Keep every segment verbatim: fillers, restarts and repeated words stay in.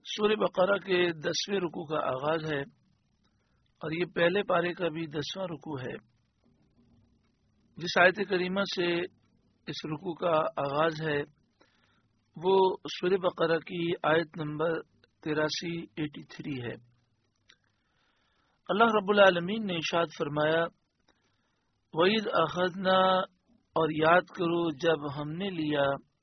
سورہ بقرہ کے دسویں رکوع کا آغاز ہے اور یہ پہلے پارے کا بھی دسواں رکوع ہے. جس آیت کریمہ سے اس رکوع کا آغاز ہے وہ سورہ بقرہ کی آیت نمبر تراسی ایٹی تھری ہے. اللہ رب العالمین نے ارشاد فرمایا وَإِذْ أَخَذْنَا اور یاد کرو جب ہم نے لیا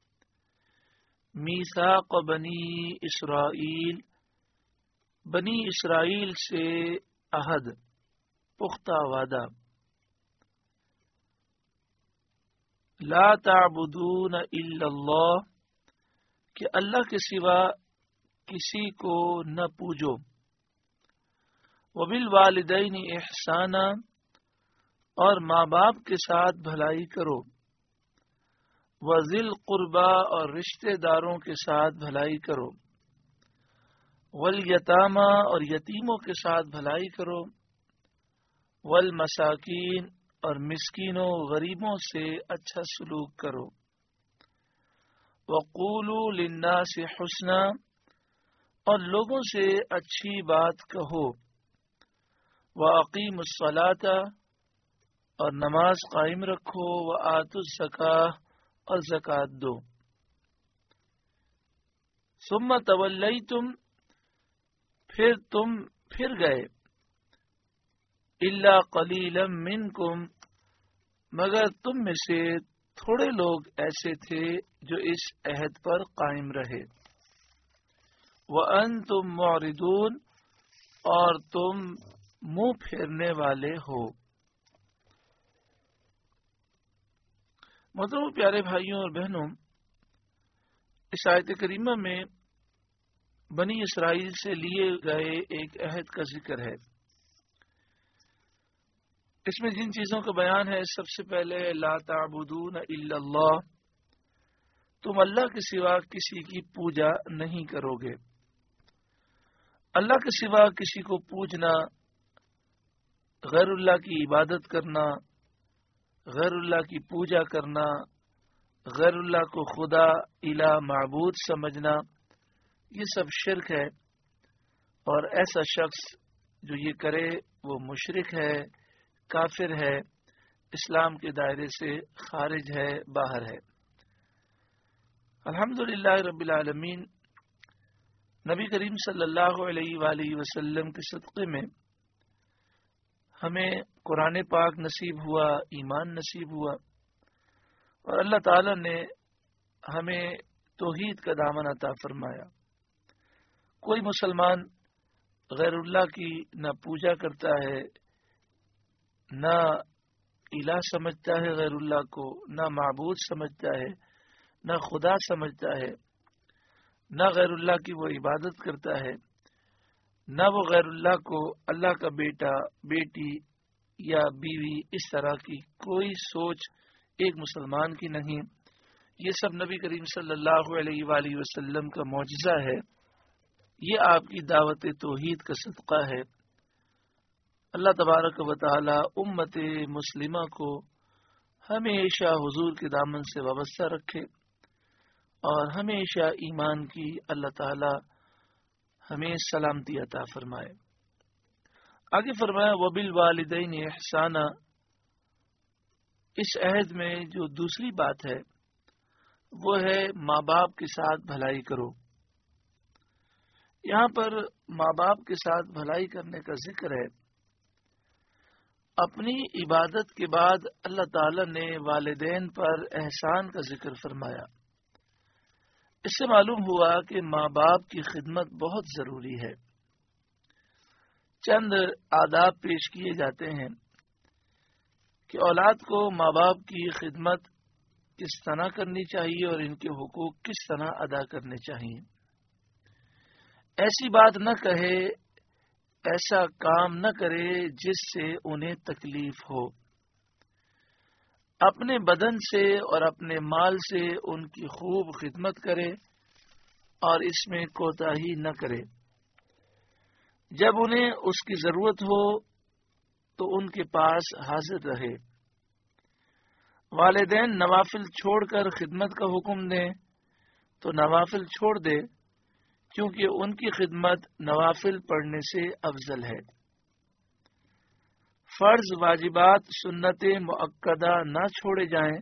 میثاق بنی اسرائیل بنی اسرائیل سے عہد پختہ وعدہ لا تعبدون الا اللہ کہ اللہ کے سوا کسی کو نہ پوجو وبالوالدین احسانا اور ماں باپ کے ساتھ بھلائی کرو وذل قربا اور رشتہ داروں کے ساتھ بھلائی کرو والیتاما اور یتیموں کے ساتھ بھلائی کرو والمساکین اور مسکینوں غریبوں سے اچھا سلوک کرو وقولوا للناس حسنا اور لوگوں سے اچھی بات کہو واقیموا الصلاۃ اور نماز قائم رکھو وآتوا الزکاۃ اور زکات دو ثم تولیتم پھر تم پھر گئے الا قلیلا منکم مگر تم میں سے تھوڑے لوگ ایسے تھے جو اس عہد پر قائم رہے وانتم معرضون اور تم منہ پھیرنے والے ہو. محترم پیارے بھائیوں اور بہنوں، اس آیت کریمہ میں بنی اسرائیل سے لیے گئے ایک عہد کا ذکر ہے. اس میں جن چیزوں کا بیان ہے سب سے پہلے لا تعبدون الا اللہ، تم اللہ کے سوا کسی کی پوجا نہیں کرو گے. اللہ کے سوا کسی کو پوجنا، غیر اللہ کی عبادت کرنا، غیر اللہ کی پوجا کرنا، غیر اللہ کو خدا الہ معبود سمجھنا، یہ سب شرک ہے اور ایسا شخص جو یہ کرے وہ مشرک ہے، کافر ہے، اسلام کے دائرے سے خارج ہے، باہر ہے. الحمدللہ رب العالمین نبی کریم صلی اللہ علیہ وآلہ وسلم کے صدقے میں ہمیں قرآن پاک نصیب ہوا، ایمان نصیب ہوا اور اللہ تعالی نے ہمیں توحید کا دامن عطا فرمایا. کوئی مسلمان غیر اللہ کی نہ پوجا کرتا ہے، نہ الہ سمجھتا ہے غیر اللہ کو، نہ معبود سمجھتا ہے، نہ خدا سمجھتا ہے، نہ غیر اللہ کی وہ عبادت کرتا ہے، نہ وہ غیر اللہ کو اللہ کا بیٹا، بیٹی یا بیوی اس طرح کی کوئی سوچ ایک مسلمان کی نہیں. یہ سب نبی کریم صلی اللہ علیہ وآلہ وسلم کا معجزہ ہے. یہ آپ کی دعوت توحید کا صدقہ ہے. اللہ تبارک و تعالی امت مسلمہ کو ہمیشہ حضور کے دامن سے وابستہ رکھے اور ہمیشہ ایمان کی اللہ تعالی ہمیں سلامتی عطا فرمائے. آگے فرمایا وبالوالدین احسانا. اس عہد میں جو دوسری بات ہے وہ ہے ماں باپ کے ساتھ بھلائی کرو. یہاں پر ماں باپ کے ساتھ بھلائی کرنے کا ذکر ہے. اپنی عبادت کے بعد اللہ تعالی نے والدین پر احسان کا ذکر فرمایا. اس سے معلوم ہوا کہ ماں باپ کی خدمت بہت ضروری ہے. چند آداب پیش کیے جاتے ہیں کہ اولاد کو ماں باپ کی خدمت کس طرح کرنی چاہیے اور ان کے حقوق کس طرح ادا کرنے چاہیے. ایسی بات نہ کہے، ایسا کام نہ کرے جس سے انہیں تکلیف ہو. اپنے بدن سے اور اپنے مال سے ان کی خوب خدمت کرے اور اس میں کوتاہی نہ کرے. جب انہیں اس کی ضرورت ہو تو ان کے پاس حاضر رہے. والدین نوافل چھوڑ کر خدمت کا حکم دیں تو نوافل چھوڑ دے، کیونکہ ان کی خدمت نوافل پڑھنے سے افضل ہے۔ فرض، واجبات، سنتیں مؤکدہ نہ چھوڑے جائیں،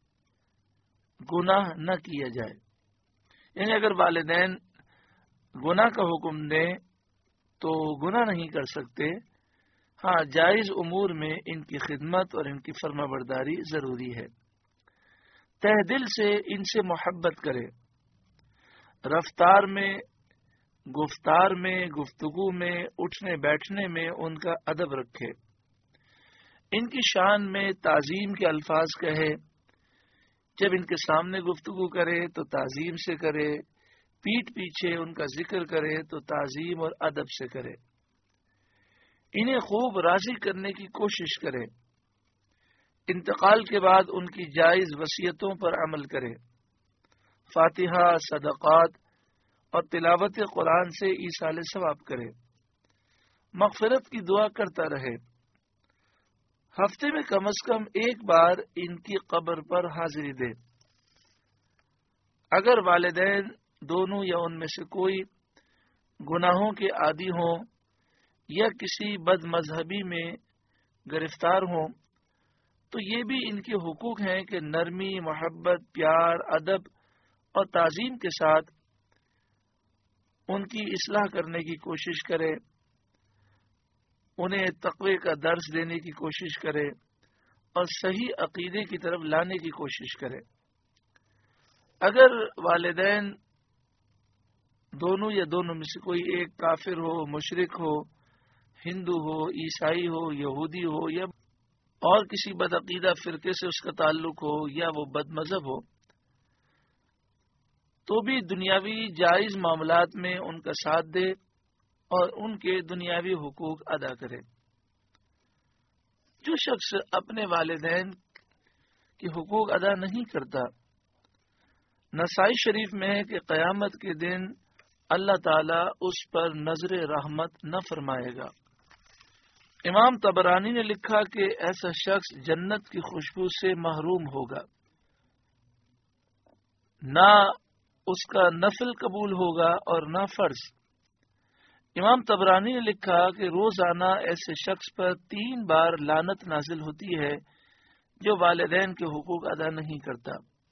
گناہ نہ کیا جائے۔ یعنی اگر والدین گناہ کا حکم دیں تو گناہ نہیں کر سکتے، ہاں جائز امور میں ان کی خدمت اور ان کی فرما برداری ضروری ہے۔ تہ دل سے ان سے محبت کرے، رفتار میں، گفتار میں، گفتگو میں، اٹھنے بیٹھنے میں ان کا ادب رکھے، ان کی شان میں تعظیم کے الفاظ کہے، جب ان کے سامنے گفتگو کرے تو تعظیم سے کرے، پیٹھ پیچھے ان کا ذکر کرے تو تعظیم اور ادب سے کرے، انہیں خوب راضی کرنے کی کوشش کرے، انتقال کے بعد ان کی جائز وصیتوں پر عمل کرے، فاتحہ، صدقات اور تلاوت قرآن سے ایصال ثواب کرے، مغفرت کی دعا کرتا رہے، ہفتے میں کم از کم ایک بار ان کی قبر پر حاضری دے۔ اگر والدین دونوں یا ان میں سے کوئی گناہوں کے عادی ہوں یا کسی بد مذہبی میں گرفتار ہوں تو یہ بھی ان کے حقوق ہیں کہ نرمی، محبت، پیار، ادب اور تعظیم کے ساتھ ان کی اصلاح کرنے کی کوشش کرے، انہیں تقوی کا درس دینے کی کوشش کرے اور صحیح عقیدے کی طرف لانے کی کوشش کرے۔ اگر والدین دونوں یا دونوں میں سے کوئی ایک کافر ہو، مشرک ہو، ہندو ہو، عیسائی ہو، یہودی ہو یا اور کسی بدعقیدہ فرقے سے اس کا تعلق ہو یا وہ بد مذہب ہو، تو بھی دنیاوی جائز معاملات میں ان کا ساتھ دے اور ان کے دنیاوی حقوق ادا کرے۔ جو شخص اپنے والدین کے حقوق ادا نہیں کرتا، نسائی شریف میں ہے کہ قیامت کے دن اللہ تعالی اس پر نظر رحمت نہ فرمائے گا۔ امام طبرانی نے لکھا کہ ایسا شخص جنت کی خوشبو سے محروم ہوگا، نہ اس کا نفل قبول ہوگا اور نہ فرض۔ امام طبرانی نے لکھا کہ روزانہ ایسے شخص پر تین بار لعنت نازل ہوتی ہے جو والدین کے حقوق ادا نہیں کرتا۔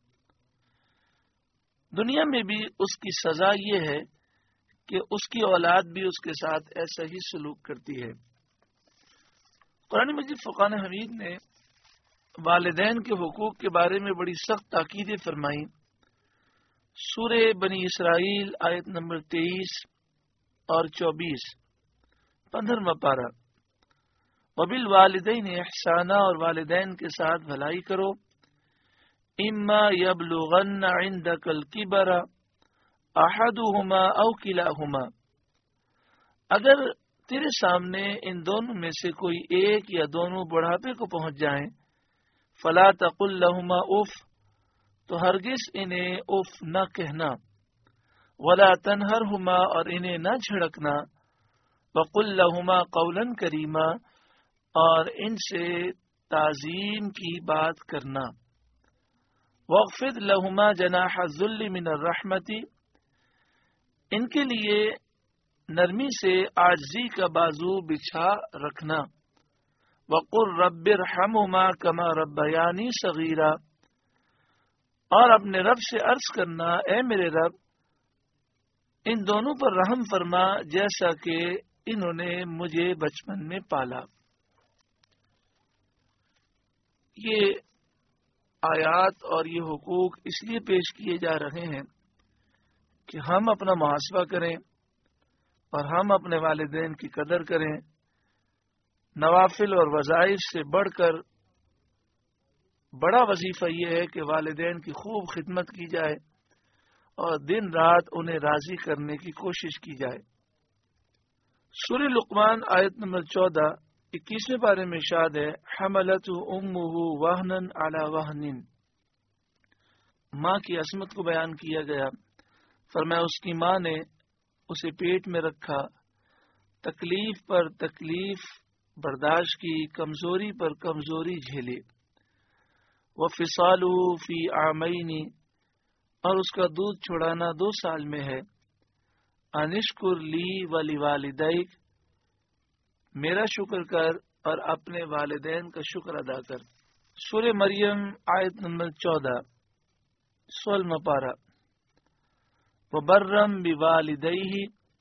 دنیا میں بھی اس کی سزا یہ ہے کہ اس کی اولاد بھی اس کے ساتھ ایسا ہی سلوک کرتی ہے۔ قرآن مجید فرقان حمید نے والدین کے حقوق کے بارے میں بڑی سخت تاکیدیں فرمائیں۔ سورہ بنی اسرائیل آیت نمبر تیئیس اور چوبیس، پندرہواں پارہ، وبالوالدین احسانا، اور والدین کے ساتھ بھلائی کرو، اما یبلغن عندک الکبر احدہما او کلاہما، اگر تیرے سامنے ان دونوں میں سے کوئی ایک یا دونوں بڑھاپے کو پہنچ جائیں، فلا تقل لہما اف، تو ہرگز انہیں اف نہ کہنا، ولا تنہرہما، اور انہیں نہ جھڑکنا، وقل لہما قولا کریما، اور ان سے تعظیم کی بات کرنا، واخفض لہما جناح الذل من الرحمت، ان کے لیے نرمی سے عاجزی کا بازو بچھا رکھنا، وقل رب ارحمہما کما ربیانی صغیرا، اور اپنے رب سے عرض کرنا، اے میرے رب ان دونوں پر رحم فرما جیسا کہ انہوں نے مجھے بچپن میں پالا۔ یہ آیات اور یہ حقوق اس لیے پیش کیے جا رہے ہیں کہ ہم اپنا محاسبہ کریں اور ہم اپنے والدین کی قدر کریں۔ نوافل اور وظائف سے بڑھ کر بڑا وظیفہ یہ ہے کہ والدین کی خوب خدمت کی جائے اور دن رات انہیں راضی کرنے کی کوشش کی جائے۔ سورہ لقمان آیت نمبر چودہ، اکیسویں پارے میں ارشاد ہے، حملت امہ وہنن علی وہن، ماں کی عصمت کو بیان کیا گیا، فرمایا اس کی ماں نے اسے پیٹ میں رکھا، تکلیف پر تکلیف برداشت کی، کمزوری پر کمزوری جھیلی، وفصالہ فی عامین، اور اس کا دودھ چھڑانا دو سال میں ہے، انشکر لی ولی والدیک، میرا شکر کر اور اپنے والدین کا شکر ادا کر۔ سورہ مریم آیت نمبر چودہ، سولہواں پارہ۔ وبرم بوالدیہ،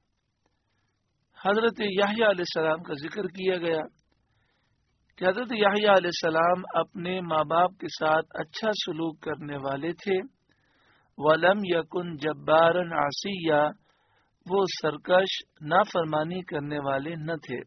حضرت یحییٰ علیہ السلام کا ذکر کیا گیا کہ حضرت یحییٰ علیہ السلام اپنے ماں باپ کے ساتھ اچھا سلوک کرنے والے تھے۔ ولم یکن جبارا عصیا، وہ سرکش نافرمانی کرنے والے نہ تھے۔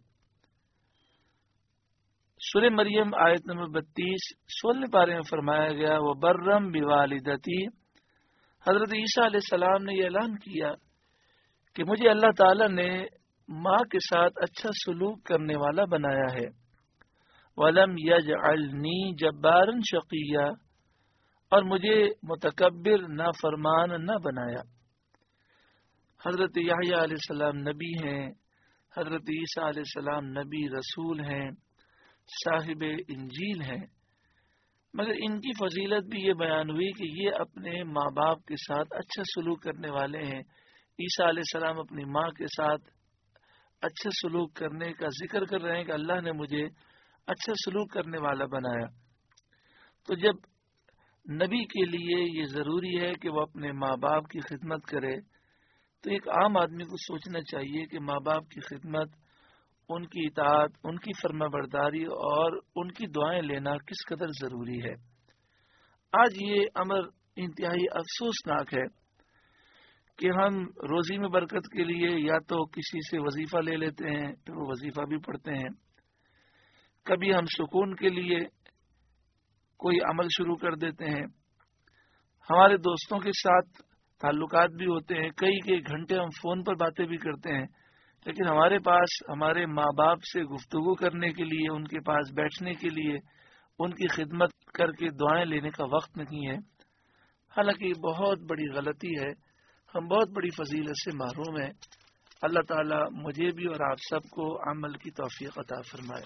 سورہ مریم آیت نمبر بتیس، سولہ پارے میں فرمایا گیا وبرم بوالدتی، حضرت عیسیٰ علیہ السلام نے یہ اعلان کیا کہ مجھے اللہ تعالی نے ماں کے ساتھ اچھا سلوک کرنے والا بنایا ہے۔ وَلَمْ يَجْعَلْنِي جَبَّارًا شَقِيًّا، اور مجھے متکبر نافرمان نہ بنایا۔ حضرت یحییٰ علیہ السلام نبی ہیں، حضرت عیسیٰ علیہ السلام نبی رسول ہیں، صاحب انجیل ہیں، مگر ان کی فضیلت بھی یہ بیان ہوئی کہ یہ اپنے ماں باپ کے ساتھ اچھا سلوک کرنے والے ہیں۔ عیسیٰ علیہ السلام اپنی ماں کے ساتھ اچھا سلوک کرنے کا ذکر کر رہے ہیں کہ اللہ نے مجھے اچھا سلوک کرنے والا بنایا۔ تو جب نبی کے لیے یہ ضروری ہے کہ وہ اپنے ماں باپ کی خدمت کرے، تو ایک عام آدمی کو سوچنا چاہیے کہ ماں باپ کی خدمت، ان کی اطاعت، ان کی فرما برداری اور ان کی دعائیں لینا کس قدر ضروری ہے۔ آج یہ امر انتہائی افسوسناک ہے کہ ہم روزی میں برکت کے لیے یا تو کسی سے وظیفہ لے لیتے ہیں، پھر وہ وظیفہ بھی پڑھتے ہیں، کبھی ہم سکون کے لیے کوئی عمل شروع کر دیتے ہیں، ہمارے دوستوں کے ساتھ تعلقات بھی ہوتے ہیں، کئی کئی گھنٹے ہم فون پر باتیں بھی کرتے ہیں، لیکن ہمارے پاس ہمارے ماں باپ سے گفتگو کرنے کے لیے، ان کے پاس بیٹھنے کے لیے، ان کی خدمت کر کے دعائیں لینے کا وقت نہیں ہے۔ حالانکہ یہ بہت بڑی غلطی ہے، ہم بہت بڑی فضیلت سے محروم ہیں۔ اللہ تعالیٰ مجھے بھی اور آپ سب کو عمل کی توفیق عطا فرمائے۔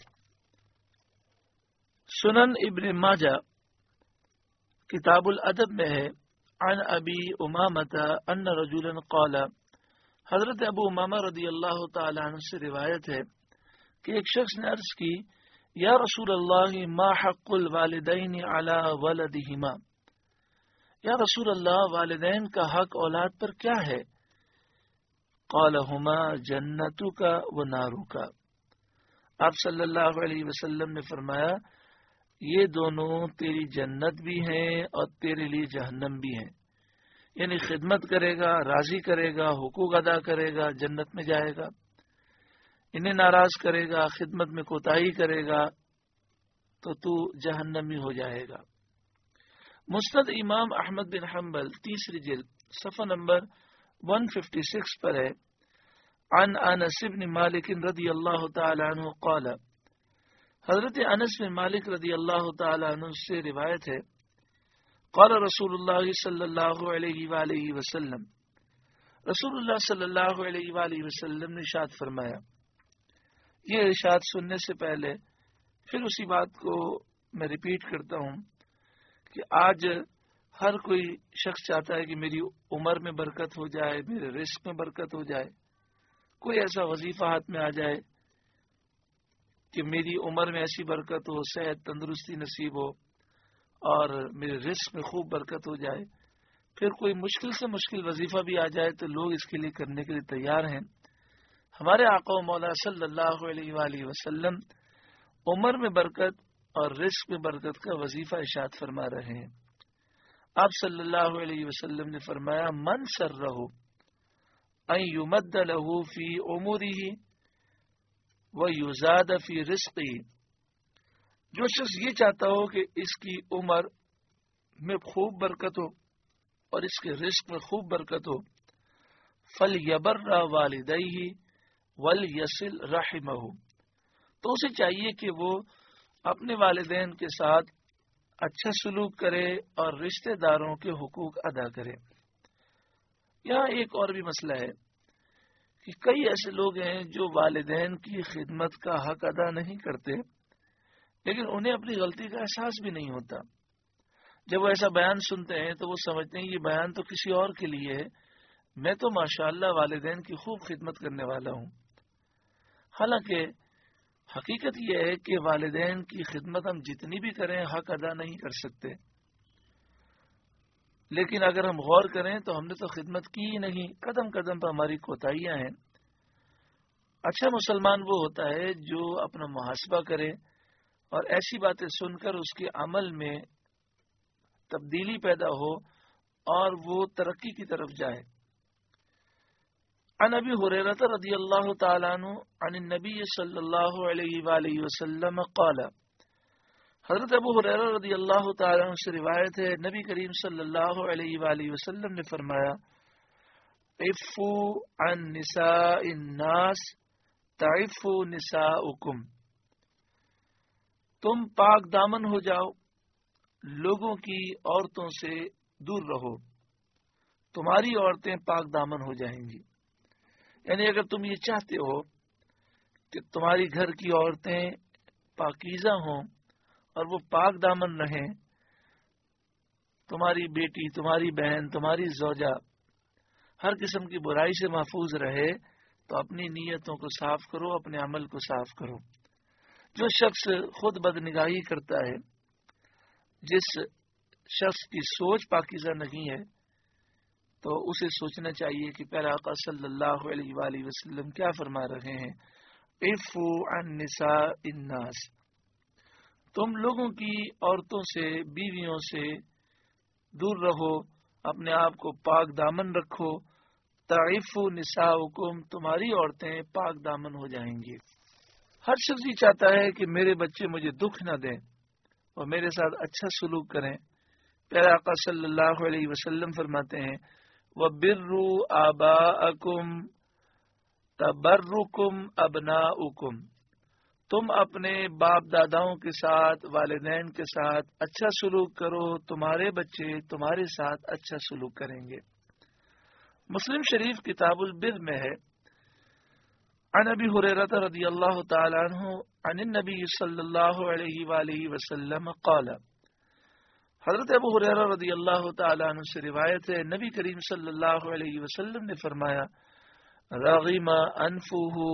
سنن ابن ماجہ کتاب الادب میں ہے، عن ابی امامۃ ان رجلا قال، حضرت ابو امامہ رضی اللہ تعالی عنہ سے روایت ہے کہ ایک شخص نے عرض کی، یا رسول اللہ ما حق الوالدین علی ولدہما، یا رسول اللہ والدین کا حق اولاد پر کیا ہے؟ قال ہما جنتک و نارک، آپ صلی اللہ علیہ وسلم نے فرمایا یہ دونوں تیری جنت بھی ہیں اور تیرے لیے جہنم بھی ہیں، یعنی خدمت کرے گا، راضی کرے گا، حقوق ادا کرے گا، جنت میں جائے گا، انہیں ناراض کرے گا، خدمت میں کوتاہی کرے گا تو تو جہنمی ہو جائے گا۔ مسند امام احمد بن حنبل تیسری جلد صفحہ نمبر ایک سو چھپن پر ہے، عن انس بن مالک رضی اللہ تعالی عنہ قال، حضرت انس بن مالک رضی اللہ تعالی عنہ سے روایت ہے، قال رسول اللہ صلی اللہ علیہ وآلہ وسلم، رسول اللہ صلی اللہ علیہ وآلہ وسلم نے ارشاد فرمایا۔ یہ ارشاد سننے سے پہلے پھر اسی بات کو میں ریپیٹ کرتا ہوں کہ آج ہر کوئی شخص چاہتا ہے کہ میری عمر میں برکت ہو جائے، میرے رزق میں برکت ہو جائے، کوئی ایسا وظیفہ ہاتھ میں آ جائے کہ میری عمر میں ایسی برکت ہو، صحت تندرستی نصیب ہو اور میرے رزق میں خوب برکت ہو جائے۔ پھر کوئی مشکل سے مشکل وظیفہ بھی آ جائے تو لوگ اس کے لیے کرنے کے لیے تیار ہیں۔ ہمارے آقا و مولا صلی اللہ علیہ وآلہ وسلم عمر میں برکت اور رزق میں برکت کا وظیفہ ارشاد فرما رہے ہیں۔ آپ صلی اللہ علیہ وسلم نے فرمایا، من سرہ ان یمد لہ فی عمرہ ویزاد فی رزقہ، جو شخص یہ چاہتا ہو کہ اس کی عمر میں خوب برکت ہو اور اس کے رزق میں خوب برکت ہو، فلیبر والدیہ ولیصل رحمہ، تو اسے چاہیے کہ وہ اپنے والدین کے ساتھ اچھا سلوک کرے اور رشتہ داروں کے حقوق ادا کرے۔ یہاں ایک اور بھی مسئلہ ہے کہ کئی ایسے لوگ ہیں جو والدین کی خدمت کا حق ادا نہیں کرتے، لیکن انہیں اپنی غلطی کا احساس بھی نہیں ہوتا۔ جب وہ ایسا بیان سنتے ہیں تو وہ سمجھتے ہیں یہ بیان تو کسی اور کے لیے ہے، میں تو ماشاءاللہ والدین کی خوب خدمت کرنے والا ہوں. حالانکہ حقیقت یہ ہے کہ والدین کی خدمت ہم جتنی بھی کریں حق ادا نہیں کر سکتے، لیکن اگر ہم غور کریں تو ہم نے تو خدمت کی ہی نہیں، قدم قدم پر ہماری کوتاہیاں ہیں. اچھا مسلمان وہ ہوتا ہے جو اپنا محاسبہ کرے اور ایسی باتیں سن کر اس کے عمل میں تبدیلی پیدا ہو اور وہ ترقی کی طرف جائے. عن ابی ہریرہ رضی اللہ تعالی عنہ عن النبی صلی اللہ علیہ وآلہ وسلم قال، حضرت ابو ہریرہ رضی اللہ تعالی عنہ سے روایت ہے، نبی کریم صلی اللہ علیہ وآلہ وسلم نے فرمایا، عفو عن نساء الناس تعفو نساؤکم، تم پاک دامن ہو جاؤ، لوگوں کی عورتوں سے دور رہو، تمہاری عورتیں پاک دامن ہو جائیں گی. یعنی اگر تم یہ چاہتے ہو کہ تمہاری گھر کی عورتیں پاکیزہ ہوں اور وہ پاک دامن رہیں، تمہاری بیٹی، تمہاری بہن، تمہاری زوجہ ہر قسم کی برائی سے محفوظ رہے، تو اپنی نیتوں کو صاف کرو، اپنے عمل کو صاف کرو. جو شخص خود بدنگاہی کرتا ہے، جس شخص کی سوچ پاکیزہ نہیں ہے، تو اسے سوچنا چاہیے کہ پیارے آقا صلی اللہ علیہ وآلہ وسلم کیا فرما رہے ہیں، عفو عن نساء الناس، تم لوگوں کی عورتوں سے، بیویوں سے دور رہو، اپنے آپ کو پاک دامن رکھو، تعفو نساؤکم، تمہاری عورتیں پاک دامن ہو جائیں گی. ہر شخص یہ چاہتا ہے کہ میرے بچے مجھے دکھ نہ دیں اور میرے ساتھ اچھا سلوک کریں. پیارے آقا صلی اللہ علیہ وسلم فرماتے ہیں، وَبِرُّوا آبَاءَكُمْ تَبَرُّكُمْ أَبْنَاؤُكُمْ، تم اپنے باپ داداؤں کے ساتھ، والدین کے ساتھ اچھا سلوک کرو، تمہارے بچے تمہارے ساتھ اچھا سلوک کریں گے. مسلم شریف کتاب البر میں ہے، عن ابی ہریرہ رضی اللہ تعالی عنہ عن النبی صلی اللہ علیہ وآلہ وسلم قال، حضرت ابو ہریرہ رضی اللہ تعالی عنہ سے روایت ہے، نبی کریم صلی اللہ علیہ وسلم نے فرمایا، رغم انفہ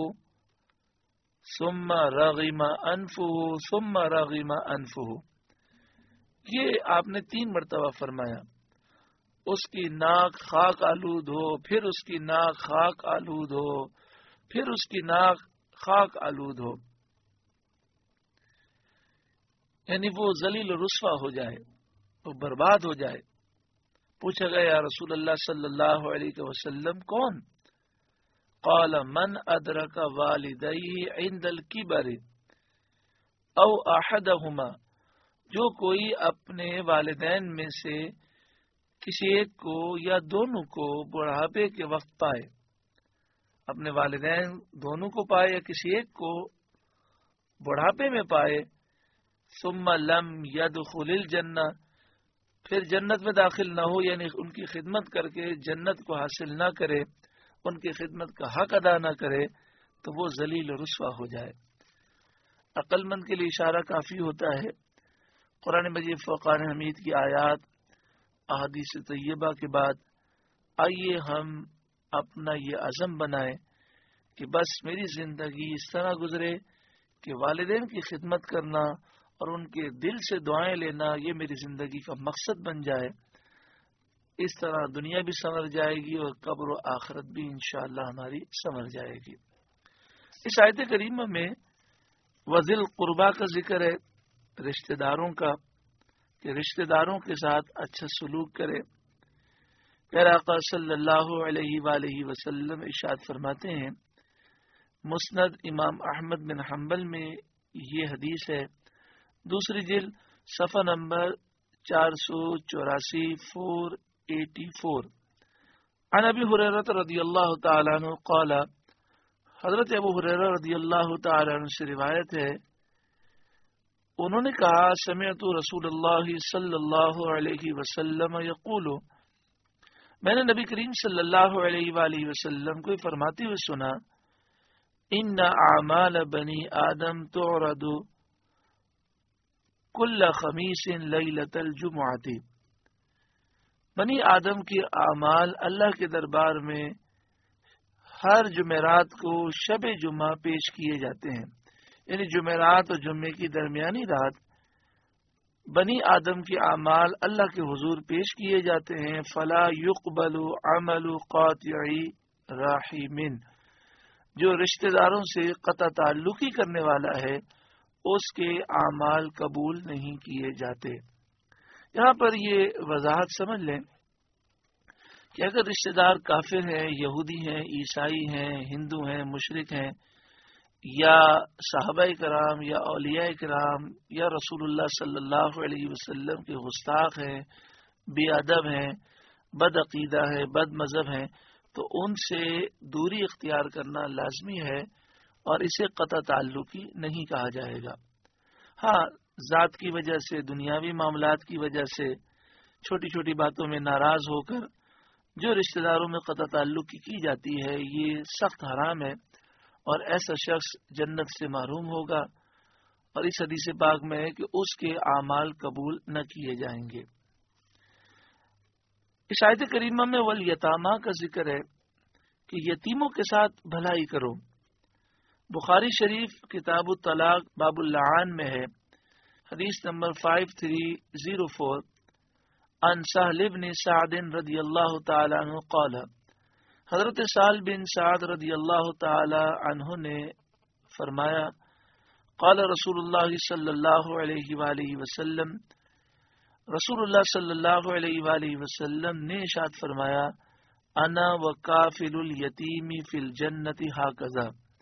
ثم رغم انفہ ثم رغم انفہ، یہ آپ نے تین مرتبہ فرمایا، اس کی ناک خاک آلود ہو، پھر اس کی ناک خاک آلود ہو، پھر اس کی ناک خاک آلود ہو، یعنی وہ ذلیل و رسوا ہو جائے، وہ برباد ہو جائے. پوچھا گیا، یا رسول اللہ صلی اللہ علیہ وسلم کون؟ قال من ادرک والدیہ عند الکبر او احدہما، جو کوئی اپنے والدین میں سے کسی ایک کو یا دونوں کو بڑھاپے کے وقت پائے، اپنے والدین دونوں کو پائے یا کسی ایک کو بڑھاپے میں پائے، ثم لم يدخل الجنہ، پھر جنت میں داخل نہ ہو، یعنی ان کی خدمت کر کے جنت کو حاصل نہ کرے، ان کی خدمت کا حق ادا نہ کرے، تو وہ ذلیل و رسوا ہو جائے. عقل مند کے لیے اشارہ کافی ہوتا ہے. قرآن مجید فرقان حمید کی آیات، احادیث طیبہ کے بعد آئیے ہم اپنا یہ عزم بنائیں کہ بس میری زندگی اس طرح گزرے کہ والدین کی خدمت کرنا اور ان کے دل سے دعائیں لینا یہ میری زندگی کا مقصد بن جائے. اس طرح دنیا بھی سنور جائے گی اور قبر و آخرت بھی انشاءاللہ ہماری سنور جائے گی. اس آیت کریمہ میں وذل قربا کا ذکر ہے، رشتہ داروں کا، کہ رشتہ داروں کے ساتھ اچھا سلوک کرے. پیارے آقا صلی اللہ علیہ وآلہ وسلم ارشاد فرماتے ہیں، مسند امام احمد بن حنبل میں یہ حدیث ہے، دوسری جلد صفحہ نمبر چار سو چوراسی فور ایٹی فور. عن ابی ہریرہ رضی اللہ تعالی عنہ قال، حضرت ابو ہریرہ رضی اللہ تعالی عنہ سے روایت ہے، انہوں نے کہا، سمعت رسول اللہ صلی اللہ علیہ وسلم یقول، میں نے نبی کریم صلی اللہ علیہ وآلہ وسلم کو فرماتے ہوئے سنا، ان اعمال بنی آدم تعرض کل خمیس لیلۃ الجمعۃ، بنی آدم کے اعمال اللہ کے دربار میں ہر جمعرات کو شب جمعہ پیش کیے جاتے ہیں، یعنی جمعرات اور جمعے کی درمیانی رات بنی آدم کے اعمال اللہ کے حضور پیش کیے جاتے ہیں۔ فلا يقبل عمل قاطع رحم، جو رشتہ داروں سے قطع تعلقی کرنے والا ہے اس کے اعمال قبول نہیں کیے جاتے۔ یہاں پر یہ وضاحت سمجھ لیں کہ اگر رشتہ دار کافر ہیں، یہودی ہیں، عیسائی ہیں، ہندو ہیں، مشرک ہیں، یا صحابہ کرام یا اولیاء کرام یا رسول اللہ صلی اللہ علیہ وسلم کے گستاخ ہیں، بے ادب ہیں، بد عقیدہ ہے، بد مذہب ہیں، تو ان سے دوری اختیار کرنا لازمی ہے اور اسے قطع تعلقی نہیں کہا جائے گا۔ ہاں، ذات کی وجہ سے، دنیاوی معاملات کی وجہ سے، چھوٹی چھوٹی باتوں میں ناراض ہو کر جو رشتہ داروں میں قطع تعلقی کی جاتی ہے یہ سخت حرام ہے، اور ایسا شخص جنت سے محروم ہوگا، اور اس حدیث پاک میں ہے کہ اس کے اعمال قبول نہ کیے جائیں گے۔ اس آیت کریمہ میں والیتاما کا ذکر ہے کہ یتیموں کے ساتھ بھلائی کرو۔ بخاری شریف کتاب الطلاق باب اللعان میں ہے، حدیث نمبر فائیو تھری زیرو فور، عن سہل بن سعد رضی اللہ تعالی عنہ قال، حضرت سہل بن سعد رضی اللہ تعالی عنہ نے فرمایا، قال رسول اللہ صلی اللہ علیہ وآلہ وسلم، رسول اللہ صلی اللہ علیہ وآلہ وسلم نے ارشاد فرمایا، انا وکافل الیتیم فی الجنت ہاکذا،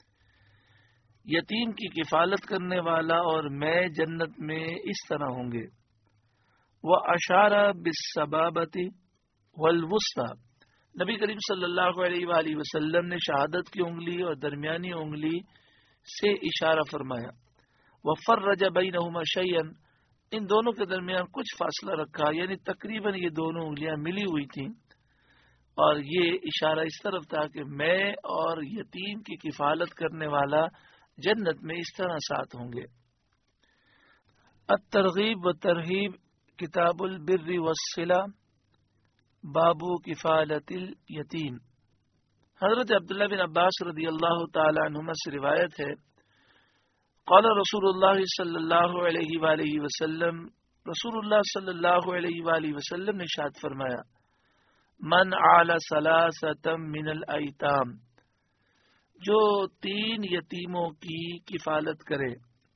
یتیم کی کفالت کرنے والا اور میں جنت میں اس طرح ہوں گے۔ واشار بالسبابۃ والوسطی، نبی کریم صلی اللہ علیہ وآلہ وسلم نے شہادت کی انگلی اور درمیانی انگلی سے اشارہ فرمایا۔ وفرج بینہما شیئا، ان دونوں کے درمیان کچھ فاصلہ رکھا، یعنی تقریباً یہ دونوں انگلیاں ملی ہوئی تھیں، اور یہ اشارہ اس طرف تھا کہ میں اور یتیم کی کفالت کرنے والا جنت میں اس طرح ساتھ ہوں گے۔ الترغیب و ترہیب کتاب البر والصلہ بابو کفالت الیتیم، حضرت عبداللہ بن عباس رضی اللہ تعالی عنہما سے روایت ہے، قال رسول اللہ صلی اللہ علیہ وآلہ وسلم، رسول اللہ صلی اللہ علیہ وآلہ وسلم نے ارشاد فرمایا، من عال ثلاثۃ من الایتام، جو تین یتیموں کی کفالت کرے،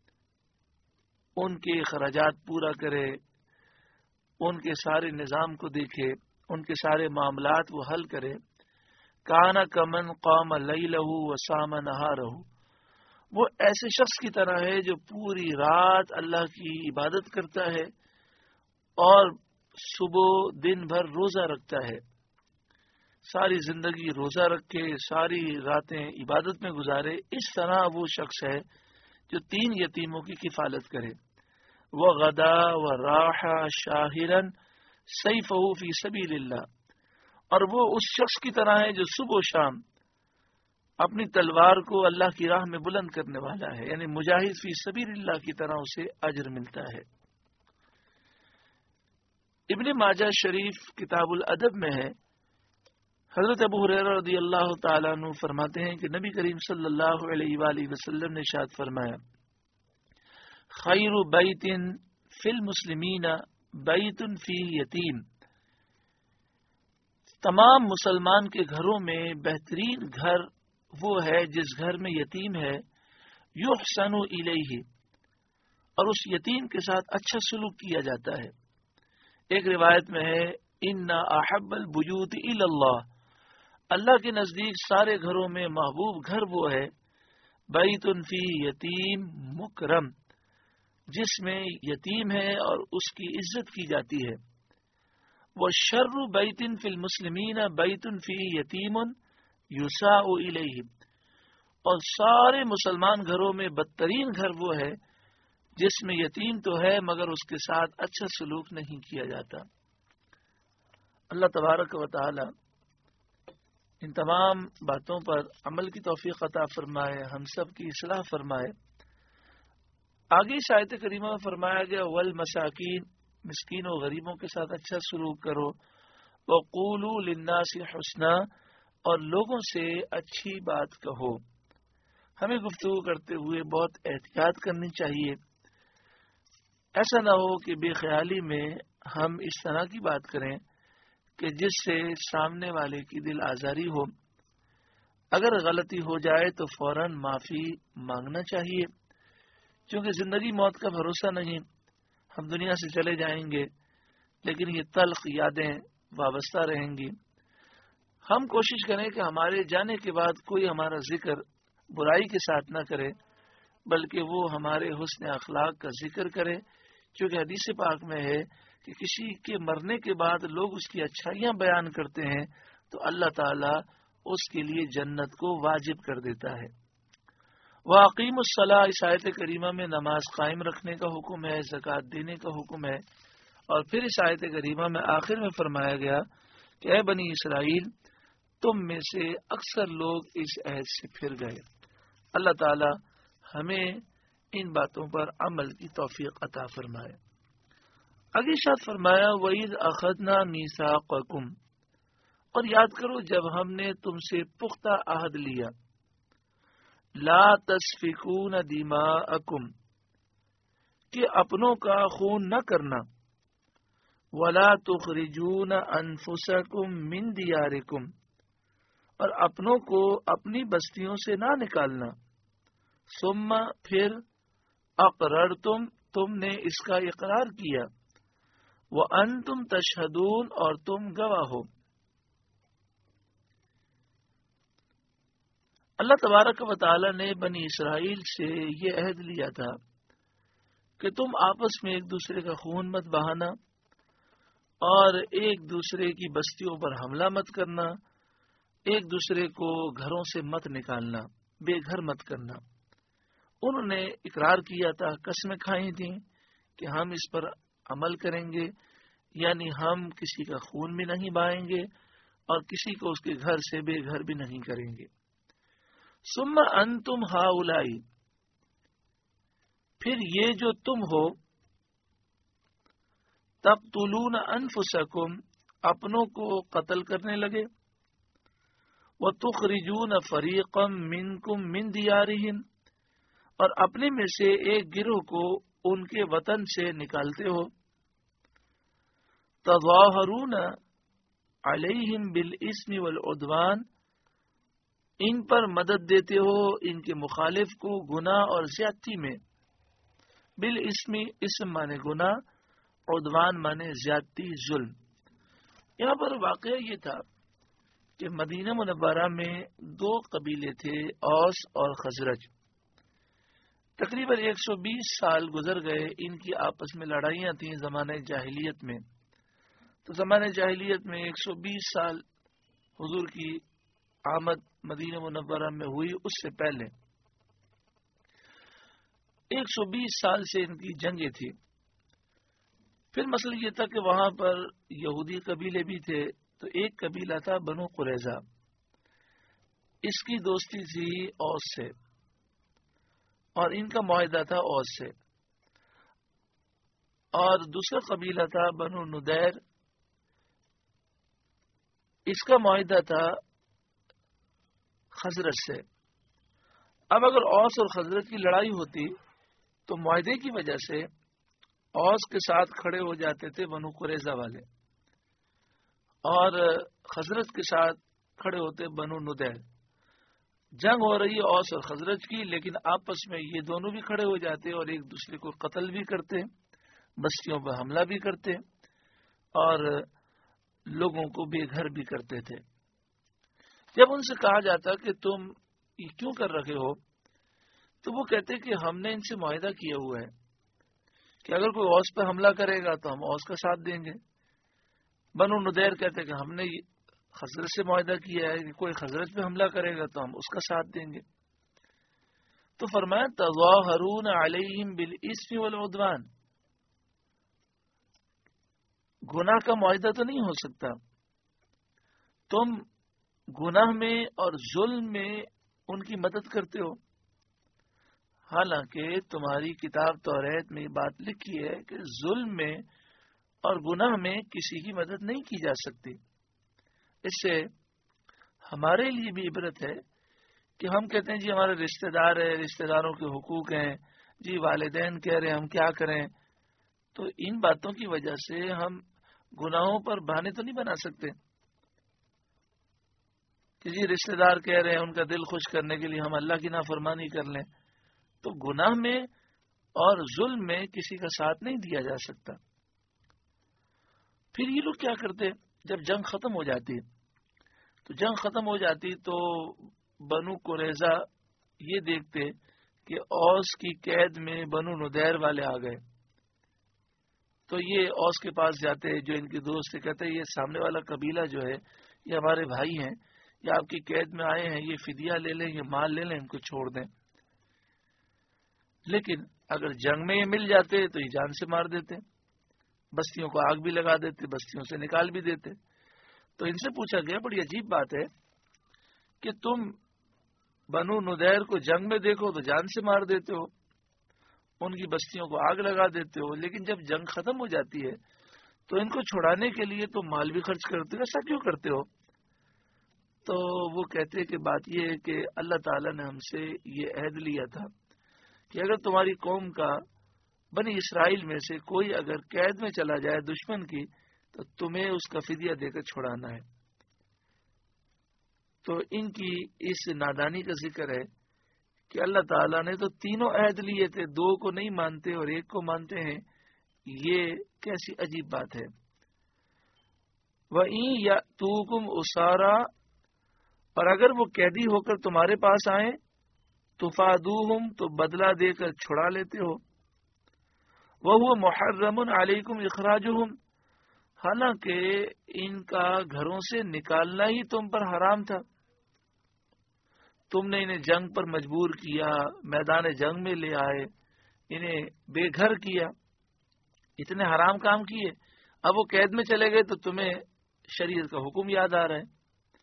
ان کے اخراجات پورا کرے، ان کے سارے نظام کو دیکھے، ان کے سارے معاملات وہ حل کرے، کانا کمن قام لیلہ وصام نہارہ، وہ ایسے شخص کی طرح ہے جو پوری رات اللہ کی عبادت کرتا ہے اور صبح دن بھر روزہ رکھتا ہے، ساری زندگی روزہ رکھے، ساری راتیں عبادت میں گزارے، اس طرح وہ شخص ہے جو تین یتیموں کی کفالت کرے۔ وغدا وراح شاہرا سیفہ فی سبیل اللہ، اور وہ اس شخص کی طرح ہے جو صبح و شام اپنی تلوار کو اللہ کی راہ میں بلند کرنے والا ہے، یعنی مجاہد فی سبیل اللہ کی طرح اسے اجر ملتا ہے۔ ابن ماجہ شریف کتاب الادب میں ہے، حضرت ابو ہریرہ رضی اللہ تعالیٰ عنہ فرماتے ہیں کہ نبی کریم صلی اللہ علیہ وآلہ وسلم نے ارشاد فرمایا، خیر بیت فی المسلمین بیت فی یتیم، تمام مسلمان کے گھروں میں بہترین گھر وہ ہے جس گھر میں یتیم ہے، یحسن الیہ، اور اس یتیم کے ساتھ اچھا سلوک کیا جاتا ہے۔ ایک روایت میں ہے، ان احب البیوت الی اللہ، اللہ کے نزدیک سارے گھروں میں محبوب گھر وہ ہے، بیت فی یتیم مکرم، جس میں یتیم ہے اور اس کی عزت کی جاتی ہے۔ وشر بیت فی المسلمین بیت فی یتیم یساء الیہ، اور سارے مسلمان گھروں میں بدترین گھر وہ ہے جس میں یتیم تو ہے مگر اس کے ساتھ اچھا سلوک نہیں کیا جاتا۔ اللہ تبارک و تعالی ان تمام باتوں پر عمل کی توفیق عطا فرمائے، ہم سب کی اصلاح فرمائے۔ آگے اس آیت کریمہ میں فرمایا گیا، والمساکین، مسکین و غریبوں کے ساتھ اچھا سلوک کرو، وَقُولُوا لِلنَّاسِ حُسْنًا، اور لوگوں سے اچھی بات کہو. ہمیں گفتگو کرتے ہوئے بہت احتیاط کرنی چاہیے. ایسا نہ ہو کہ بے خیالی میں ہم اس طرح کی بات کریں کہ جس سے سامنے والے کی دل آزاری ہو. اگر غلطی ہو جائے تو فوراً معافی مانگنا چاہیے، کیونکہ زندگی موت کا بھروسہ نہیں. ہم دنیا سے چلے جائیں گے لیکن یہ تلخ یادیں وابستہ رہیں گی. ہم کوشش کریں کہ ہمارے جانے کے بعد کوئی ہمارا ذکر برائی کے ساتھ نہ کرے، بلکہ وہ ہمارے حسن اخلاق کا ذکر کرے، کیونکہ حدیث پاک میں ہے کہ کسی کے مرنے کے بعد لوگ اس کی اچھائیاں بیان کرتے ہیں تو اللہ تعالیٰ اس کے لیے جنت کو واجب کر دیتا ہے. وَأَقِیمُوا الصَّلَاةَ، اس آیت کریمہ میں نماز قائم رکھنے کا حکم ہے، زکوٰۃ دینے کا حکم ہے. اور پھر اس آیت کریمہ میں آخر میں فرمایا گیا کہ اے بنی اسرائیل، تم میں سے اکثر لوگ اس عہد سے پھر گئے. اللہ تعالی ہمیں ان باتوں پر عمل کی توفیق عطا فرمائے. آگے ارشاد فرمایا وَإِذْ أَخَذْنَا مِيثَاقَكُمْ، اور یاد کرو جب ہم نے تم سے پختہ عہد لیا. لا تسفکون دماءکم، کہ اپنوں کا خون نہ کرنا. ولا تخرجون انفسکم من دیارکم، اور اپنوں کو اپنی بستیوں سے نہ نکالنا. ثم پھر اقررتم، تم نے اس کا اقرار کیا. وانتم تشہدون، اور تم گواہ ہو. اللہ تبارک و تعالی نے بنی اسرائیل سے یہ عہد لیا تھا کہ تم آپس میں ایک دوسرے کا خون مت بہانا اور ایک دوسرے کی بستیوں پر حملہ مت کرنا، ایک دوسرے کو گھروں سے مت نکالنا، بے گھر مت کرنا. انہوں نے اقرار کیا تھا، قسمیں کھائی تھیں کہ ہم اس پر عمل کریں گے، یعنی ہم کسی کا خون بھی نہیں بہائیں گے اور کسی کو اس کے گھر سے بے گھر بھی نہیں کریں گے. ثم انتم ہؤلاء، پھر یہ جو تم ہو، تقتلون انفسکم، اپنوں کو قتل کرنے لگے. وتخرجون فریقا منکم من دیارہم، اور اپنے میں سے ایک گروہ کو ان کے وطن سے نکالتے ہو. تظاہرون علیہم بالاسم والعدوان، ان پر مدد دیتے ہو ان کے مخالف کو گناہ اور زیادتی میں. بالاسم، اسم مانے گناہ، عدوان مانے زیادتی، ظلم. یہاں پر واقعہ یہ تھا کہ مدینہ منورہ میں دو قبیلے تھے، اوس اور خزرج. تقریباً ایک سو بیس سال گزر گئے، ان کی آپس میں لڑائیاں تھیں زمانہ جاہلیت میں. تو زمانہ جاہلیت میں ایک سو بیس سال حضور کی آمد مدینہ منورہ میں ہوئی، اس سے پہلے ایک سو بیس سال سے ان کی جنگیں تھیں. پھر مسئلہ یہ تھا کہ وہاں پر یہودی قبیلے بھی تھے. تو ایک قبیلہ تھا بنو قریظہ، اس کی دوستی تھی اوس سے، اور ان کا معاہدہ تھا اوس سے. اور دوسرا قبیلہ تھا بنو ندیر، اس کا معاہدہ تھا خزرج سے. اب اگر اوس اور خزرج کی لڑائی ہوتی تو معاہدے کی وجہ سے اوس کے ساتھ کھڑے ہو جاتے تھے بنو قریظہ والے، اور خزرج کے ساتھ کھڑے ہوتے بنو ندیر. جنگ ہو رہی ہے اوس اور خزرج کی، لیکن آپس میں یہ دونوں بھی کھڑے ہو جاتے اور ایک دوسرے کو قتل بھی کرتے، بستیوں پر حملہ بھی کرتے اور لوگوں کو بے گھر بھی کرتے تھے. جب ان سے کہا جاتا کہ تم یہ کیوں کر رہے ہو، تو وہ کہتے کہ ہم نے ان سے معاہدہ کیا ہوا ہے کہ اگر کوئی اوس پہ حملہ کرے گا تو ہم اوس کا ساتھ دیں گے. بنو ندیر کہتے کہ ہم نے خزرج سے معاہدہ کیا ہے کہ کوئی خزرج پہ حملہ کرے گا تو ہم اس کا ساتھ دیں گے. تو فرمایا تظاہرون علیہم بالاسم والعدوان، گناہ کا معاہدہ تو نہیں ہو سکتا، تم گناہ میں اور ظلم میں ان کی مدد کرتے ہو، حالانکہ تمہاری کتاب توریت میں یہ بات لکھی ہے کہ ظلم میں اور گناہ میں کسی کی مدد نہیں کی جا سکتی. اس سے ہمارے لیے بھی عبرت ہے کہ ہم کہتے ہیں جی ہمارے رشتہ دار ہے، رشتہ داروں کے حقوق ہیں، جی والدین کہہ رہے ہیں ہم کیا کریں. تو ان باتوں کی وجہ سے ہم گناہوں پر بہانے تو نہیں بنا سکتے کہ جی رشتہ دار کہہ رہے ہیں ان کا دل خوش کرنے کے لیے ہم اللہ کی نافرمانی کر لیں. تو گناہ میں اور ظلم میں کسی کا ساتھ نہیں دیا جا سکتا. پھر یہ لوگ کیا کرتے، جب جنگ ختم ہو جاتی تو جنگ ختم ہو جاتی تو بنو قریظہ یہ دیکھتے کہ اوس کی قید میں بنو ندیر والے آ گئے. تو یہ اوس کے پاس جاتے جو ان کے دوست سے، کہتے یہ سامنے والا قبیلہ جو ہے یہ ہمارے بھائی ہیں، یہ آپ کی قید میں آئے ہیں، یہ فدیہ لے لیں، یہ مال لے لیں، ان کو چھوڑ دیں. لیکن اگر جنگ میں یہ مل جاتے تو یہ جان سے مار دیتے، بستیوں کو آگ بھی لگا دیتے، بستیوں سے نکال بھی دیتے. تو ان سے پوچھا گیا بڑی عجیب بات ہے کہ تم بنو ندیر کو جنگ میں دیکھو تو جان سے مار دیتے ہو، ان کی بستیوں کو آگ لگا دیتے ہو، لیکن جب جنگ ختم ہو جاتی ہے تو ان کو چھڑانے کے لیے تو مال بھی خرچ کرتے ہو، ایسا کیوں کرتے ہو؟ تو وہ کہتے کہ بات یہ ہے کہ اللہ تعالیٰ نے ہم سے یہ عہد لیا تھا کہ اگر تمہاری قوم کا بنی اسرائیل میں سے کوئی اگر قید میں چلا جائے دشمن کی تو تمہیں اس کا فدیہ دے کر چھڑانا ہے. تو ان کی اس نادانی کا ذکر ہے کہ اللہ تعالیٰ نے تو تینوں عہد لیے تھے، دو کو نہیں مانتے اور ایک کو مانتے ہیں. یہ کیسی عجیب بات ہے. وَإِن يَأْتُوكُمْ أُسَارَىٰ، اور اگر وہ قیدی ہو کر تمہارے پاس آئیں تُفَادُوهُمْ، تو بدلہ دے کر چھڑا لیتے ہو. وَهُوَ مُحَرَّمٌ عَلَيْكُمْ إِخْرَاجُهُمْ، حالانکہ ان کا گھروں سے نکالنا ہی تم پر حرام تھا. تم نے انہیں جنگ پر مجبور کیا، میدان جنگ میں لے آئے، انہیں بے گھر کیا، اتنے حرام کام کیے. اب وہ قید میں چلے گئے تو تمہیں شریعت کا حکم یاد آ رہا ہے.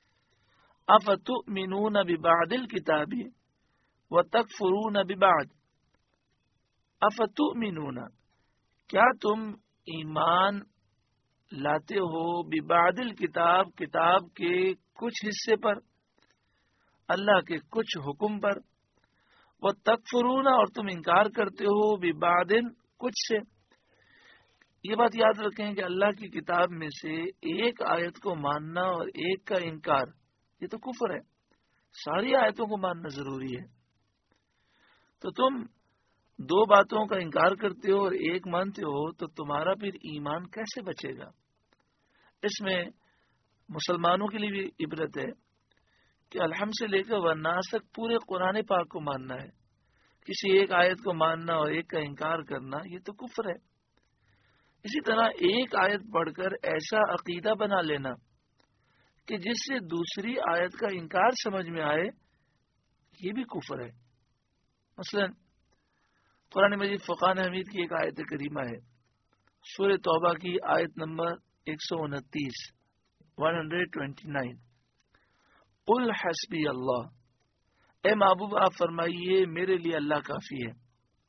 افتؤمنون ببعض الکتاب وتکفرون ببعض، افتؤمنون، کیا تم ایمان لاتے ہو ببعض الکتاب، کتاب کے کچھ حصے پر، اللہ کے کچھ حکم پر، وتکفرون، اور تم انکار کرتے ہو ببعض، کچھ سے. یہ بات یاد رکھیں کہ اللہ کی کتاب میں سے ایک آیت کو ماننا اور ایک کا انکار یہ تو کفر ہے. ساری آیتوں کو ماننا ضروری ہے. تو تم دو باتوں کا انکار کرتے ہو اور ایک مانتے ہو تو تمہارا پھر ایمان کیسے بچے گا؟ اس میں مسلمانوں کے لیے بھی عبرت ہے کہ الحمد سے لے کر والناس تک پورے قرآن پاک کو ماننا ہے. کسی ایک آیت کو ماننا اور ایک کا انکار کرنا یہ تو کفر ہے. اسی طرح ایک آیت پڑھ کر ایسا عقیدہ بنا لینا کہ جس سے دوسری آیت کا انکار سمجھ میں آئے یہ بھی کفر ہے. مثلا قرآن مجید فرقان حمید کی ایک آیت کریمہ ہے، سورہ توبہ کی آیت نمبر ایک سو انتیس ون ہنڈریڈ ٹوینٹی نائن قل حسبی اللہ، اے محبوب آپ فرمائیے میرے لیے اللہ کافی ہے.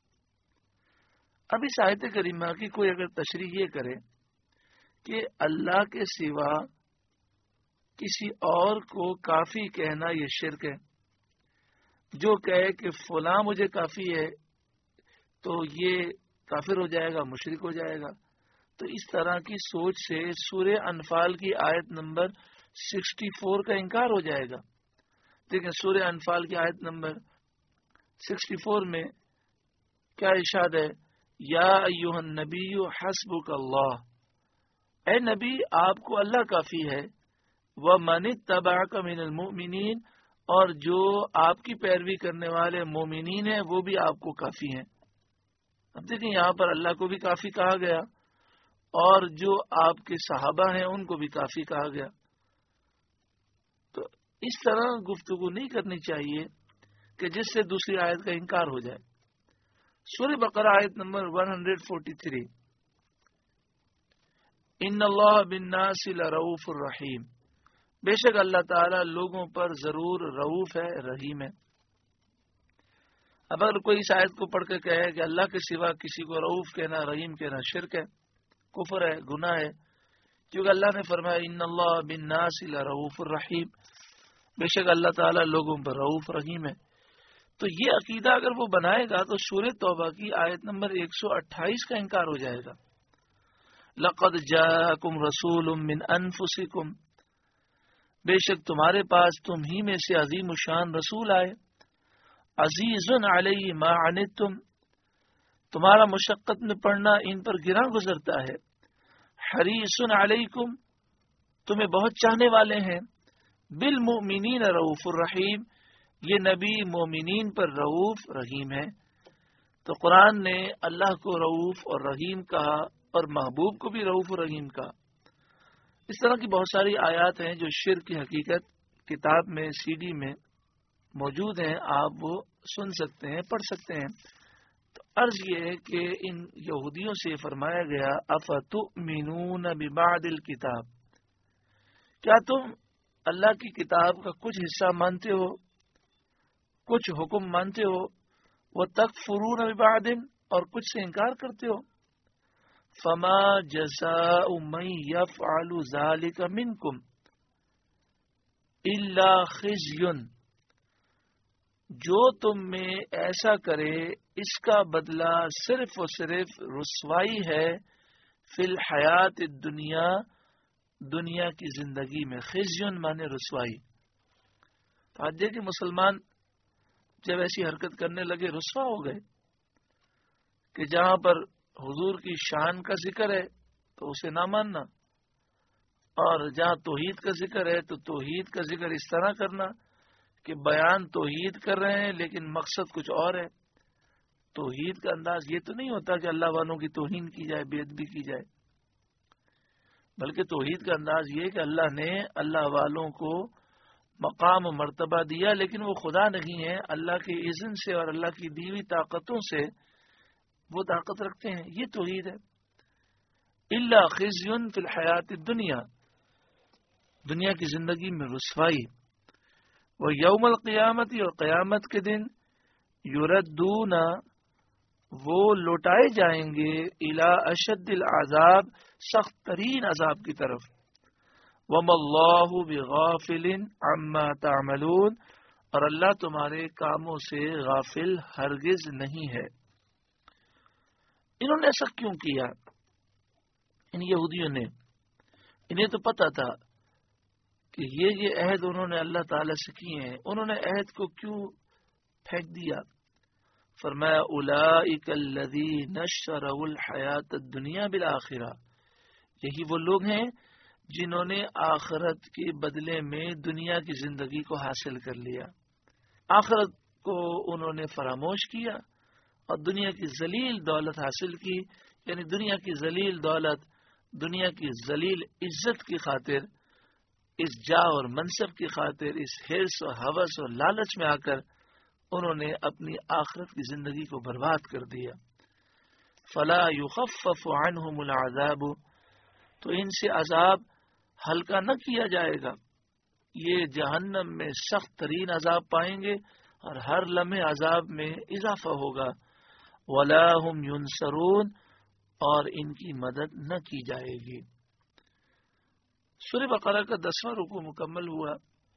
اب اس آیت کریمہ کی کوئی اگر تشریح یہ کرے کہ اللہ کے سوا کسی اور کو کافی کہنا یہ شرک ہے، جو کہے کہ فلاں مجھے کافی ہے تو یہ کافر ہو جائے گا، مشرک ہو جائے گا. تو اس طرح کی سوچ سے سورہ انفال کی آیت نمبر سکسٹی فور کا انکار ہو جائے گا. دیکھیں سورہ انفال کی آیت نمبر سکسٹی فور میں کیا ارشاد ہے؟ یا ایھا النبی حسبک اللہ، اے نبی آپ کو اللہ کافی ہے. ومن اتبعک من المؤمنین، اور جو آپ کی پیروی کرنے والے مومنین ہیں وہ بھی آپ کو کافی ہیں. اب دیکھیں یہاں پر اللہ کو بھی کافی کہا گیا اور جو آپ کے صحابہ ہیں ان کو بھی کافی کہا گیا. تو اس طرح گفتگو نہیں کرنی چاہیے کہ جس سے دوسری آیت کا انکار ہو جائے. سورہ بقرہ آیت نمبر ون ہنڈریڈ فورٹی تھری ان اللہ بالناس لرؤوف الرحیم، بے شک اللہ تعالی لوگوں پر ضرور رؤوف ہے، رحیم ہے. اب اگر کوئی اس آیت کو پڑھ کے کہے کہ اللہ کے سوا کسی کو رؤوف کہنا، رحیم کہنا شرک ہے، کفر ہے، گناہ ہے، کیونکہ اللہ نے فرمایا ان اللہ بالناس لرؤوف الرحیم، بے شک اللہ تعالیٰ لوگوں پر رؤوف رحیم ہے۔ تو یہ عقیدہ اگر وہ بنائے گا تو سورہ توبہ کی آیت نمبر ایک سو اٹھائیس کا انکار ہو جائے گا۔ لقد جاءکم رسول من انفسکم، بے شک تمہارے پاس تم ہی میں سے عظیم الشان رسول آئے، عزیز علیہ ما عنتم، تمہارا مشقت میں پڑنا ان پر گراں گزرتا ہے، حریص علیکم، تمہیں بہت چاہنے والے ہیں، بالمؤمنین رؤوف الرحیم، یہ نبی مومنین پر رؤوف رحیم ہے۔ تو قرآن نے اللہ کو رؤوف اور رحیم کہا اور محبوب کو بھی رؤوف اور رحیم کہا۔ اس طرح کی بہت ساری آیات ہیں جو شرک کی حقیقت کتاب میں سی ڈی میں موجود ہیں، آپ وہ سن سکتے ہیں، پڑھ سکتے ہیں۔ تو عرض یہ ہے کہ ان یہودیوں سے فرمایا گیا افتؤمنون ببعض الکتاب، کیا تم اللہ کی کتاب کا کچھ حصہ مانتے ہو، کچھ حکم مانتے ہو، وتکفرون ببعض، اور کچھ سے انکار کرتے ہو؟ فما جزاء من يفعل ذلك منكم الا خزي، جو تم میں ایسا کرے اس کا بدلہ صرف و صرف رسوائی ہے، فی الحیات الدنیا، دنیا کی زندگی میں۔ خزیون مانے رسوائی۔ تو آج دیکھیں مسلمان جب ایسی حرکت کرنے لگے رسوا ہو گئے کہ جہاں پر حضور کی شان کا ذکر ہے تو اسے نہ ماننا، اور جہاں توحید کا ذکر ہے تو توحید کا ذکر اس طرح کرنا کہ بیان توحید کر رہے ہیں لیکن مقصد کچھ اور ہے۔ توحید کا انداز یہ تو نہیں ہوتا کہ اللہ والوں کی توہین کی جائے، بے ادبی کی جائے، بلکہ توحید کا انداز یہ کہ اللہ نے اللہ والوں کو مقام و مرتبہ دیا، لیکن وہ خدا نہیں ہے، اللہ کے اذن سے اور اللہ کی دی ہوئی طاقتوں سے وہ طاقت رکھتے ہیں، یہ توحید ہے۔ الا خزی فی الحیات الدنیا، دنیا کی زندگی میں رسوائی، وہ یوم القیامت، اور قیامت کے دن یردون، وہ لوٹائے جائیں گے، الی اشد العذاب، سخت ترین عذاب کی طرف۔ وما اللہ بغافل عما تعملون، اور اللہ تمہارے کاموں سے غافل ہرگز نہیں ہے۔ انہوں نے ایسا کیوں کیا؟ ان یہودیوں نے، انہیں تو پتا تھا کہ یہ یہ عہد انہوں نے اللہ تعالی سے کیے ہیں، انہوں نے عہد کو کیوں پھینک دیا؟ فرمایا اولئک الذین اشتروا الحیات الدنیا بالآخرہ، یہی وہ لوگ ہیں جنہوں نے آخرت کے بدلے میں دنیا کی زندگی کو حاصل کر لیا، آخرت کو انہوں نے فراموش کیا اور دنیا کی ذلیل دولت حاصل کی، یعنی دنیا کی ذلیل دولت، دنیا کی ذلیل عزت کی خاطر، اس جا اور منصب کی خاطر، اس حرص و ہوس اور لالچ میں آ کر انہوں نے اپنی آخرت کی زندگی کو برباد کر دیا۔ فلا یخفف عنہم العذاب، تو ان سے عذاب ہلکا نہ کیا جائے گا، یہ جہنم میں سخت ترین عذاب پائیں گے اور ہر لمحے عذاب میں اضافہ ہوگا۔ ولا هم ينصرون، اور ان کی مدد نہ کی جائے گی۔ سورہ بقرہ کا دسواں رکوع مکمل ہوا۔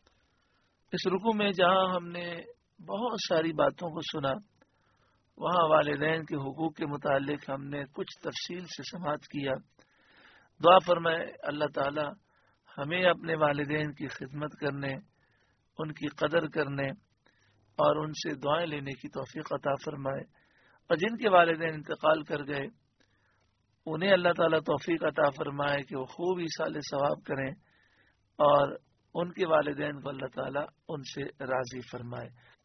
اس رکوع میں جہاں ہم نے بہت ساری باتوں کو سنا، وہاں والدین کے حقوق کے متعلق ہم نے کچھ تفصیل سے سماعت کیا۔ دعا فرمائے اللہ تعالی ہمیں اپنے والدین کی خدمت کرنے، ان کی قدر کرنے اور ان سے دعائیں لینے کی توفیق عطا فرمائے، اور جن کے والدین انتقال کر گئے انہیں اللہ تعالیٰ توفیق عطا فرمائے کہ وہ خوب ایصال ثواب کریں، اور ان کے والدین کو اللہ تعالیٰ ان سے راضی فرمائے۔